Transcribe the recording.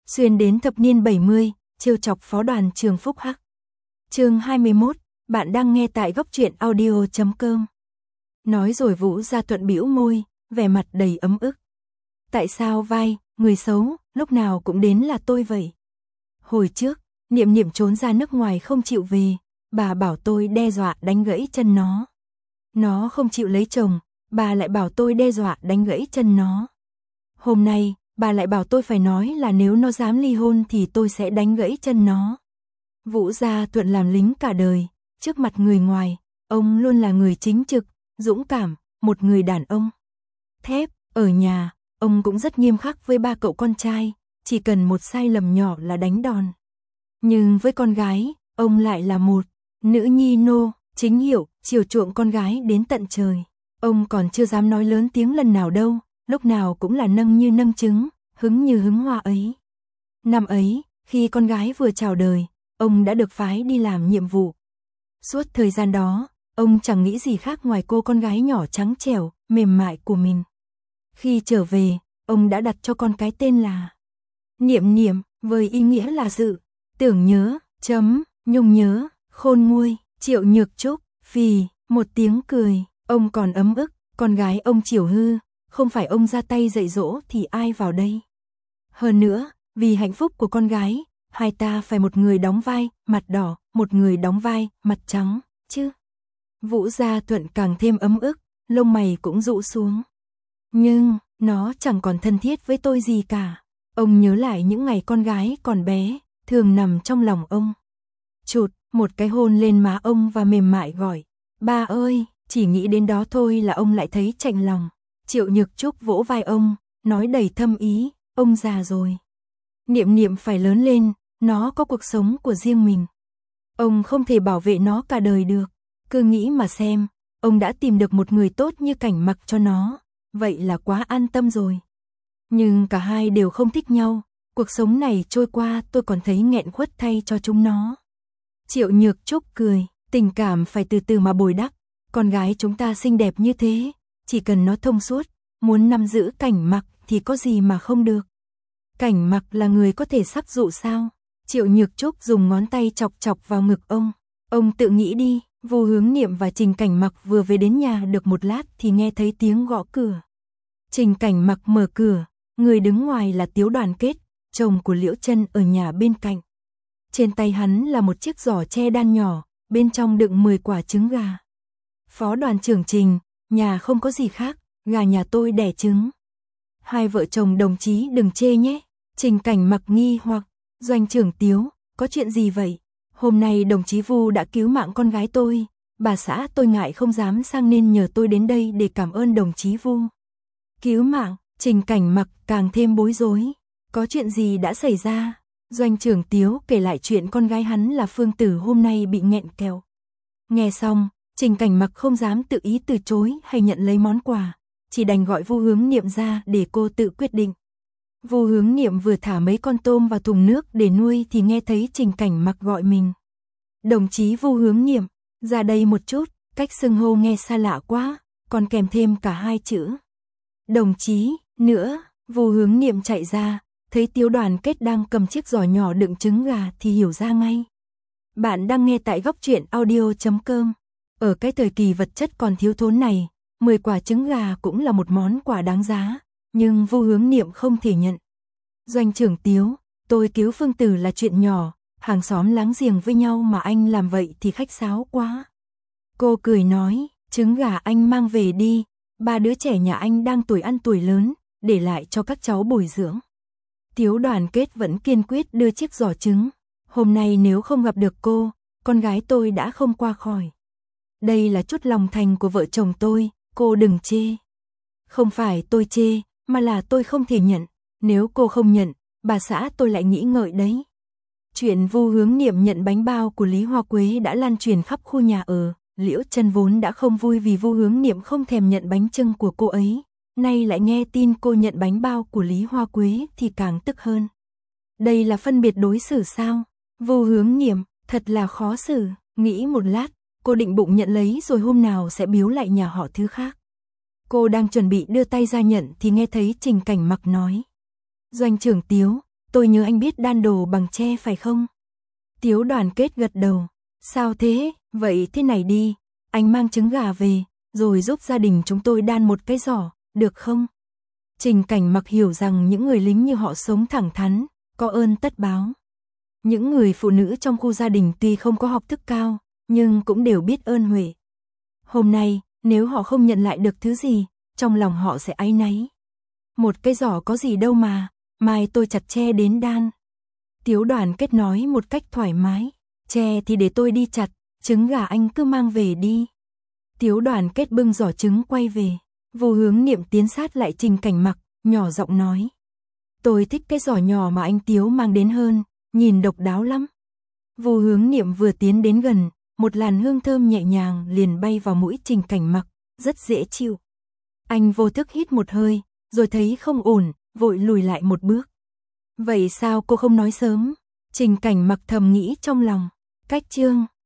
xuyên đến thập niên 70, trêu chọc phó đoàn trường Phúc Hắc. Chương 21, bạn đang nghe tại góc truyện audio.com. Nói rồi Vũ Gia Thuận bĩu môi, vẻ mặt đầy ấm ức. Tại sao vai, người xấu, lúc nào cũng đến là tôi vậy? Hồi trước, Niệm Niệm trốn ra nước ngoài không chịu về, bà bảo tôi đe dọa đánh gãy chân nó. Nó không chịu lấy chồng, bà lại bảo tôi đe dọa đánh gãy chân nó. Hôm nay, bà lại bảo tôi phải nói là nếu nó dám ly hôn thì tôi sẽ đánh gãy chân nó. Vũ Gia Thuận làm lính cả đời, trước mặt người ngoài, ông luôn là người chính trực, dũng cảm, một người đàn ông thép. Ở nhà, ông cũng rất nghiêm khắc với ba cậu con trai, chỉ cần một sai lầm nhỏ là đánh đòn. Nhưng với con gái, ông lại là một nữ nhi nô, chính hiệu, chiều chuộng con gái đến tận trời. Ông còn chưa dám nói lớn tiếng lần nào đâu, lúc nào cũng là nâng như nâng trứng, hứng như hứng hoa ấy. Năm ấy, khi con gái vừa chào đời, ông đã được phái đi làm nhiệm vụ. Suốt thời gian đó, ông chẳng nghĩ gì khác ngoài cô con gái nhỏ trắng trẻo, mềm mại của mình. Khi trở về, ông đã đặt cho con cái tên là Niệm Niệm, với ý nghĩa là dự, tưởng nhớ, nhung nhớ, khôn nguôi. Triệu Nhược Trúc, phì, một tiếng cười, ông còn ấm ức, con gái ông chiều hư, không phải ông ra tay dạy dỗ thì ai vào đây. Hơn nữa, vì hạnh phúc của con gái, hai ta phải một người đóng vai, mặt đỏ, một người đóng vai, mặt trắng, chứ. Vũ Gia Thuận càng thêm ấm ức, lông mày cũng rũ xuống. Nhưng, nó chẳng còn thân thiết với tôi gì cả. Ông nhớ lại những ngày con gái còn bé, thường nằm trong lòng ông. Chụt, một cái hôn lên má ông và mềm mại gọi, ba ơi, chỉ nghĩ đến đó thôi là ông lại thấy chạnh lòng. Triệu Nhược Trúc vỗ vai ông, nói đầy thâm ý, ông già rồi. Niệm Niệm phải lớn lên, nó có cuộc sống của riêng mình. Ông không thể bảo vệ nó cả đời được, cứ nghĩ mà xem, ông đã tìm được một người tốt như Cảnh Mặc cho nó, vậy là quá an tâm rồi. Nhưng cả hai đều không thích nhau, cuộc sống này trôi qua tôi còn thấy nghẹn khuất thay cho chúng nó. Triệu Nhược Trúc cười, tình cảm phải từ từ mà bồi đắp, con gái chúng ta xinh đẹp như thế, chỉ cần nó thông suốt, muốn nắm giữ Cảnh Mặc thì có gì mà không được. Cảnh Mặc là người có thể sắc dụ sao? Triệu Nhược Trúc dùng ngón tay chọc chọc vào ngực ông tự nghĩ đi. Vô Hướng Niệm và Trình Cảnh Mặc vừa về đến nhà được một lát thì nghe thấy tiếng gõ cửa. Trình Cảnh Mặc mở cửa, người đứng ngoài là Tiếu Đoàn Kết, chồng của Liễu Chân ở nhà bên cạnh. Trên tay hắn là một chiếc giỏ tre đan nhỏ, bên trong đựng 10 quả trứng gà. Phó đoàn trưởng Trình, nhà không có gì khác, gà nhà tôi đẻ trứng. Hai vợ chồng đồng chí đừng chê nhé. Trình Cảnh Mặc nghi hoặc, Doanh trưởng Tiếu, có chuyện gì vậy? Hôm nay đồng chí Vu đã cứu mạng con gái tôi, bà xã tôi ngại không dám sang nên nhờ tôi đến đây để cảm ơn đồng chí Vu. Cứu mạng, Trình Cảnh Mặc càng thêm bối rối. Có chuyện gì đã xảy ra? Doanh trưởng Tiếu kể lại chuyện con gái hắn là Phương Tử hôm nay bị nghẹn kẹo. Nghe xong, Trình Cảnh Mặc không dám tự ý từ chối hay nhận lấy món quà, chỉ đành gọi Vu Hướng Niệm ra để cô tự quyết định. Vu Hướng Niệm vừa thả mấy con tôm vào thùng nước để nuôi thì nghe thấy Trình Cảnh Mặc gọi mình. Đồng chí Vu Hướng Niệm, ra đây một chút, cách xưng hô nghe xa lạ quá, còn kèm thêm cả hai chữ. Đồng chí, nữa, Vu Hướng Niệm chạy ra, thấy Tiếu Đoàn Kết đang cầm chiếc giỏ nhỏ đựng trứng gà thì hiểu ra ngay. Bạn đang nghe tại góc truyện audio.com. Ở cái thời kỳ vật chất còn thiếu thốn này, 10 quả trứng gà cũng là một món quà đáng giá, nhưng Vu Hướng Niệm không thể nhận. Doanh trưởng Tiếu, tôi cứu Phương Tử là chuyện nhỏ, hàng xóm láng giềng với nhau mà anh làm vậy thì khách sáo quá. Cô cười nói, trứng gà anh mang về đi, 3 đứa trẻ nhà anh đang tuổi ăn tuổi lớn, để lại cho các cháu bồi dưỡng. Tiếu Đoàn Kết vẫn kiên quyết đưa chiếc giỏ trứng. Hôm nay nếu không gặp được cô, con gái tôi đã không qua khỏi. Đây là chút lòng thành của vợ chồng tôi, cô đừng chê. Không phải tôi chê, mà là tôi không thể nhận. Nếu cô không nhận, bà xã tôi lại nghĩ ngợi đấy. Chuyện Vu Hướng Niệm nhận bánh bao của Lý Hoa Quế đã lan truyền khắp khu nhà ở. Liễu Chân vốn đã không vui vì Vu Hướng Niệm không thèm nhận bánh chưng của cô ấy, nay lại nghe tin cô nhận bánh bao của Lý Hoa Quế thì càng tức hơn. Đây là phân biệt đối xử sao? Vu Hướng Niệm, thật là khó xử. Nghĩ một lát, cô định bụng nhận lấy rồi hôm nào sẽ biếu lại nhà họ thứ khác. Cô đang chuẩn bị đưa tay ra nhận thì nghe thấy Trình Cảnh Mặc nói. Doanh trưởng Tiếu, tôi nhớ anh biết đan đồ bằng tre phải không? Tiếu Đoàn Kết gật đầu. Sao thế, vậy thế này đi, anh mang trứng gà về, rồi giúp gia đình chúng tôi đan một cái giỏ, được không? Trình Cảnh Mặc hiểu rằng những người lính như họ sống thẳng thắn, có ơn tất báo. Những người phụ nữ trong khu gia đình tuy không có học thức cao, nhưng cũng đều biết ơn huệ. Hôm nay, nếu họ không nhận lại được thứ gì, trong lòng họ sẽ áy náy. Một cái giỏ có gì đâu mà, mai tôi chặt tre đến đan. Tiếu Đoàn Kết nói một cách thoải mái. Tre thì để tôi đi chặt, trứng gà anh cứ mang về đi. Tiếu Đoàn Kết bưng giỏ trứng quay về. Vô Hướng Niệm tiến sát lại Trình Cảnh Mặc, nhỏ giọng nói. Tôi thích cái giỏ nhỏ mà anh Tiếu mang đến hơn, nhìn độc đáo lắm. Vô Hướng Niệm vừa tiến đến gần, một làn hương thơm nhẹ nhàng liền bay vào mũi Trình Cảnh Mặc, rất dễ chịu. Anh vô thức hít một hơi, rồi thấy không ổn, vội lùi lại một bước. Vậy sao cô không nói sớm? Trình Cảnh Mặc thầm nghĩ trong lòng. Cách chương